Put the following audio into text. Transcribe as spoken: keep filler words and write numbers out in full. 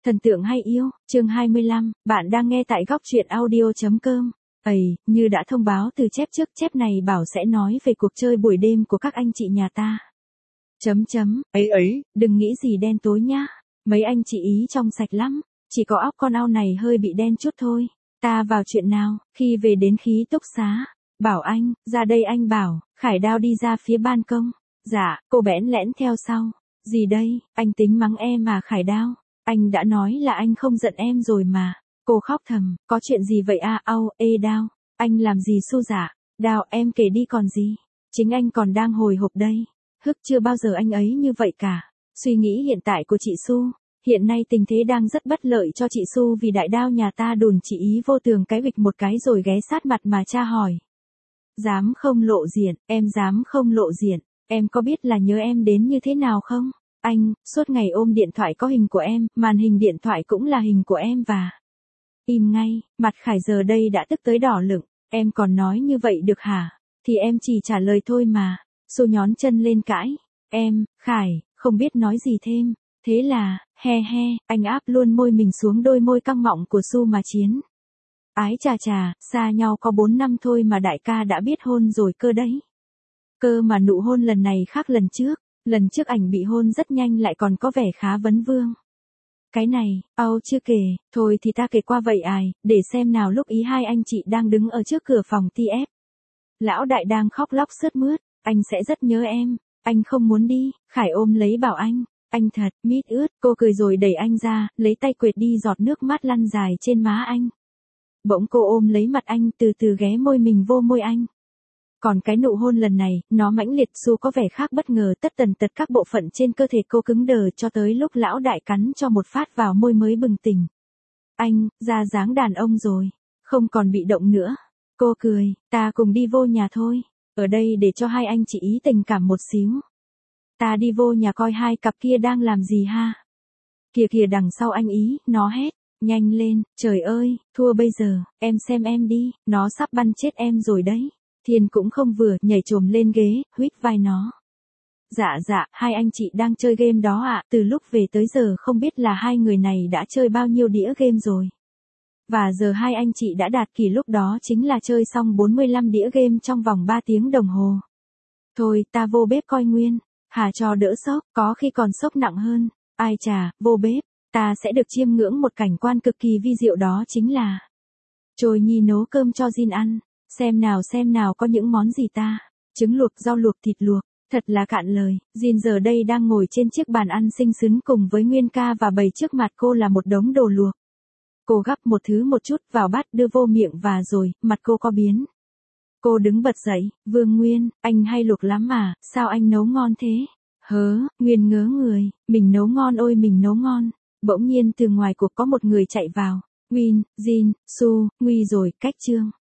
Thần tượng hay yêu, chương hai mươi lăm, bạn đang nghe tại góc truyện audio.com. Ầy, như đã thông báo từ chép trước, chép này bảo sẽ nói về cuộc chơi buổi đêm của các anh chị nhà ta. Chấm chấm, ấy ấy, đừng nghĩ gì đen tối nhá. Mấy anh chị ý trong sạch lắm, chỉ có óc con ao này hơi bị đen chút thôi. Ta vào chuyện nào, khi về đến ký túc xá, bảo anh, ra đây anh bảo, Khải Đao đi ra phía ban công. Dạ, cô bẽn lẽn theo sau. Gì đây, anh tính mắng em mà Khải Đao. Anh đã nói là anh không giận em rồi mà. Cô khóc thầm, có chuyện gì vậy à, au, ê Đao, anh làm gì Su dạ, Đao em kể đi còn gì, chính anh còn đang hồi hộp đây, hức chưa bao giờ anh ấy như vậy cả. Suy nghĩ hiện tại của chị Su, hiện nay tình thế đang rất bất lợi cho chị Su vì đại Đao nhà ta đùn chị ý vô tường cái vịch một cái rồi ghé sát mặt mà tra hỏi. Dám không lộ diện, em dám không lộ diện, em có biết là nhớ em đến như thế nào không? Anh, suốt ngày ôm điện thoại có hình của em, màn hình điện thoại cũng là hình của em và... Im ngay, mặt Khải giờ đây đã tức tới đỏ lựng, em còn nói như vậy được hả? Thì em chỉ trả lời thôi mà. Su nhón chân lên cãi, em, Khải, không biết nói gì thêm, thế là, he he, anh áp luôn môi mình xuống đôi môi căng mọng của Su mà chiến. Ái chà chà, xa nhau có bốn năm thôi mà đại ca đã biết hôn rồi cơ đấy. Cơ mà nụ hôn lần này khác lần trước. Lần trước ảnh bị hôn rất nhanh lại còn có vẻ khá vấn vương. Cái này, âu chưa kể, thôi thì ta kể qua vậy ai, để xem nào. Lúc ý hai anh chị đang đứng ở trước cửa phòng ti ép. Lão đại đang khóc lóc sướt mướt, anh sẽ rất nhớ em, anh không muốn đi. Khải ôm lấy bảo anh, anh thật, mít ướt. Cô cười rồi đẩy anh ra, lấy tay quệt đi giọt nước mắt lăn dài trên má anh. Bỗng cô ôm lấy mặt anh, từ từ ghé môi mình vô môi anh. Còn cái nụ hôn lần này, nó mãnh liệt. Su có vẻ khác bất ngờ, tất tần tật các bộ phận trên cơ thể cô cứng đờ cho tới lúc lão đại cắn cho một phát vào môi mới bừng tỉnh. Anh, ra dáng đàn ông rồi, không còn bị động nữa. Cô cười, ta cùng đi vô nhà thôi, ở đây để cho hai anh chị ý tình cảm một xíu. Ta đi vô nhà coi hai cặp kia đang làm gì ha. Kìa kìa đằng sau anh ý, nó hét, nhanh lên, trời ơi, thua bây giờ, em xem em đi, nó sắp bắn chết em rồi đấy. Thiên cũng không vừa, nhảy chồm lên ghế, huýt vai nó. Dạ dạ, hai anh chị đang chơi game đó ạ, à, từ lúc về tới giờ không biết là hai người này đã chơi bao nhiêu đĩa game rồi. Và giờ hai anh chị đã đạt kỷ lục đó chính là chơi xong bốn mươi lăm đĩa game trong vòng ba tiếng đồng hồ. Thôi, ta vô bếp coi nguyên, hà cho đỡ sốc, có khi còn sốc nặng hơn. Ai chà, vô bếp, ta sẽ được chiêm ngưỡng một cảnh quan cực kỳ vi diệu đó chính là Trồi Nhi nấu cơm cho Jin ăn. Xem nào xem nào có những món gì ta, trứng luộc, rau luộc, thịt luộc, thật là cạn lời. Jin giờ đây đang ngồi trên chiếc bàn ăn xinh xứng cùng với Nguyên ca và bày trước mặt cô là một đống đồ luộc. Cô gắp một thứ một chút vào bát đưa vô miệng và rồi, mặt cô có biến. Cô đứng bật dậy, Vương Nguyên, anh hay luộc lắm mà, sao anh nấu ngon thế? Hớ, Nguyên ngớ người, mình nấu ngon ôi mình nấu ngon. Bỗng nhiên từ ngoài cuộc có một người chạy vào. Win, Jin, Su, nguy rồi, cách chương.